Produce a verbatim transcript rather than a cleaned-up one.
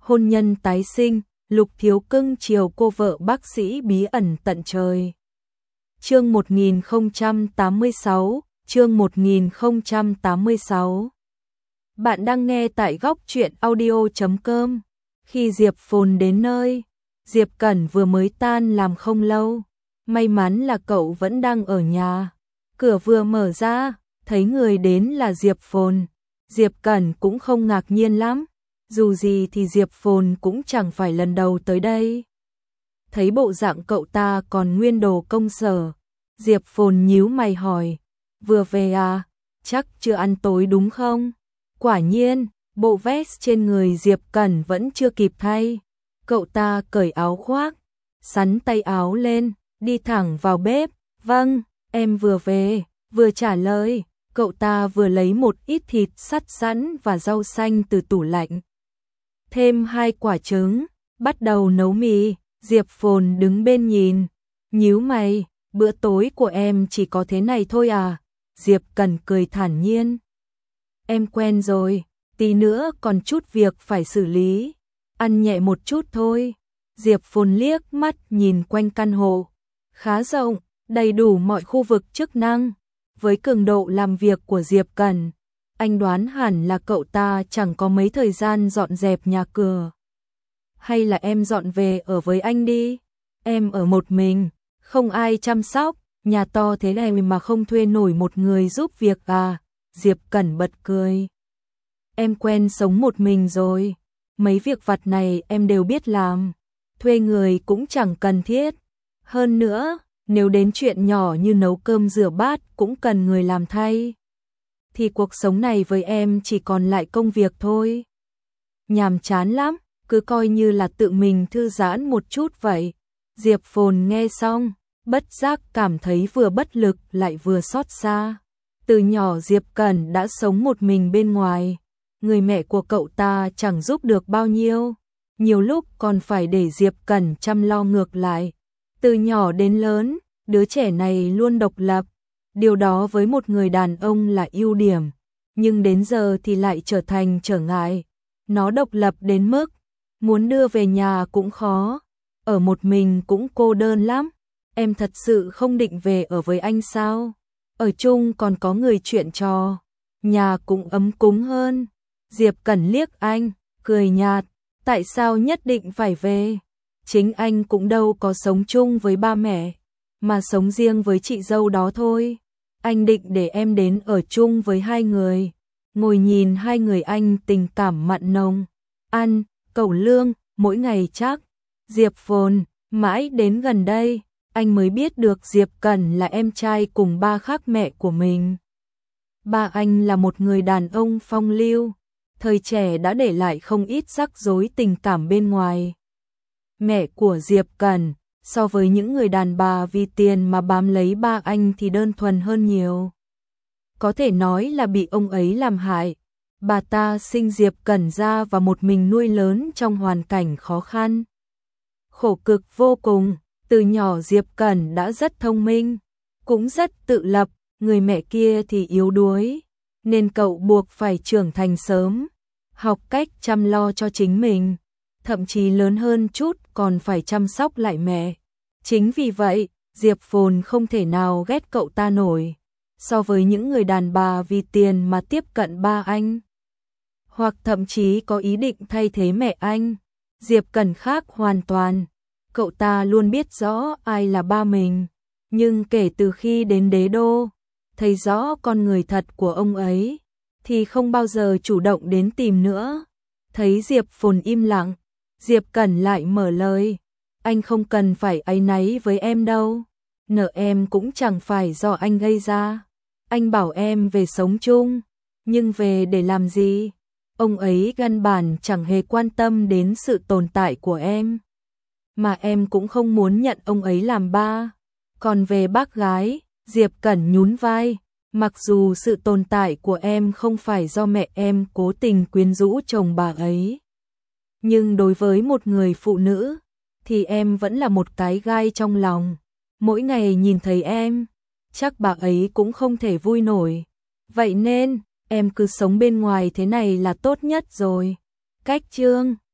hôn nhân tái sinh, Lục Thiếu cưng chiều cô vợ bác sĩ bí ẩn tận trời. Chương một nghìn không trăm tám mươi sáu, chương một nghìn không trăm tám mươi sáu. Bạn đang nghe tại góc truyện audio chấm com. Khi Diệp Phồn đến nơi, Diệp Cẩn vừa mới tan làm không lâu. May mắn là cậu vẫn đang ở nhà. Cửa vừa mở ra, thấy người đến là Diệp Phồn. Diệp Cẩn cũng không ngạc nhiên lắm. Dù gì thì Diệp Phồn cũng chẳng phải lần đầu tới đây. Thấy bộ dạng cậu ta còn nguyên đồ công sở, Diệp Phồn nhíu mày hỏi, vừa về à, chắc chưa ăn tối đúng không? Quả nhiên, bộ vest trên người Diệp Cẩn vẫn chưa kịp thay. Cậu ta cởi áo khoác, xắn tay áo lên, đi thẳng vào bếp. Vâng, em vừa về, vừa trả lời. Cậu ta vừa lấy một ít thịt sắt sẵn và rau xanh từ tủ lạnh. Thêm hai quả trứng, bắt đầu nấu mì. Diệp Phồn đứng bên nhìn, nhíu mày, bữa tối của em chỉ có thế này thôi à? Diệp Cẩn cười thản nhiên. Em quen rồi, tí nữa còn chút việc phải xử lý, ăn nhẹ một chút thôi. Diệp Phồn liếc mắt nhìn quanh căn hộ, khá rộng, đầy đủ mọi khu vực chức năng. Với cường độ làm việc của Diệp Cẩn, anh đoán hẳn là cậu ta chẳng có mấy thời gian dọn dẹp nhà cửa. Hay là em dọn về ở với anh đi, em ở một mình, không ai chăm sóc, nhà to thế này mà không thuê nổi một người giúp việc à? Diệp Cẩn bật cười. Em quen sống một mình rồi, mấy việc vặt này em đều biết làm, thuê người cũng chẳng cần thiết. Hơn nữa, nếu đến chuyện nhỏ như nấu cơm rửa bát cũng cần người làm thay, thì cuộc sống này với em chỉ còn lại công việc thôi. Nhàm chán lắm, cứ coi như là tự mình thư giãn một chút vậy. Diệp Phồn nghe xong, bất giác cảm thấy vừa bất lực lại vừa xót xa. Từ nhỏ Diệp Cẩn đã sống một mình bên ngoài, người mẹ của cậu ta chẳng giúp được bao nhiêu, nhiều lúc còn phải để Diệp Cẩn chăm lo ngược lại. Từ nhỏ đến lớn, đứa trẻ này luôn độc lập, điều đó với một người đàn ông là ưu điểm, nhưng đến giờ thì lại trở thành trở ngại. Nó độc lập đến mức muốn đưa về nhà cũng khó, ở một mình cũng cô đơn lắm. Em thật sự không định về ở với anh sao? Ở chung còn có người chuyện trò, nhà cũng ấm cúng hơn. Diệp Cẩn liếc anh, cười nhạt, tại sao nhất định phải về? Chính anh cũng đâu có sống chung với ba mẹ, mà sống riêng với chị dâu đó thôi. Anh định để em đến ở chung với hai người, ngồi nhìn hai người anh tình cảm mặn nồng, ăn cẩu lương mỗi ngày chắc. Diệp Phồn, mãi đến gần đây, anh mới biết được Diệp Cẩn là em trai cùng ba khác mẹ của mình. Ba anh là một người đàn ông phong lưu, thời trẻ đã để lại không ít rắc rối tình cảm bên ngoài. Mẹ của Diệp Cẩn, so với những người đàn bà vì tiền mà bám lấy ba anh thì đơn thuần hơn nhiều. Có thể nói là bị ông ấy làm hại. Bà ta sinh Diệp Cẩn ra và một mình nuôi lớn trong hoàn cảnh khó khăn, khổ cực vô cùng. Từ nhỏ Diệp Cẩn đã rất thông minh, cũng rất tự lập, người mẹ kia thì yếu đuối, nên cậu buộc phải trưởng thành sớm, học cách chăm lo cho chính mình, thậm chí lớn hơn chút còn phải chăm sóc lại mẹ. Chính vì vậy, Diệp Phồn không thể nào ghét cậu ta nổi. So với những người đàn bà vì tiền mà tiếp cận ba anh, hoặc thậm chí có ý định thay thế mẹ anh, Diệp Cẩn khác hoàn toàn. Cậu ta luôn biết rõ ai là ba mình, nhưng kể từ khi đến đế đô, thấy rõ con người thật của ông ấy, thì không bao giờ chủ động đến tìm nữa. Thấy Diệp Phồn im lặng, Diệp Cẩn lại mở lời, anh không cần phải áy náy với em đâu, nợ em cũng chẳng phải do anh gây ra. Anh bảo em về sống chung, nhưng về để làm gì? Ông ấy căn bản chẳng hề quan tâm đến sự tồn tại của em, mà em cũng không muốn nhận ông ấy làm ba. Còn về bác gái, Diệp Cẩn nhún vai, mặc dù sự tồn tại của em không phải do mẹ em cố tình quyến rũ chồng bà ấy, nhưng đối với một người phụ nữ, thì em vẫn là một cái gai trong lòng. Mỗi ngày nhìn thấy em, chắc bà ấy cũng không thể vui nổi. Vậy nên, em cứ sống bên ngoài thế này là tốt nhất rồi. Cách chương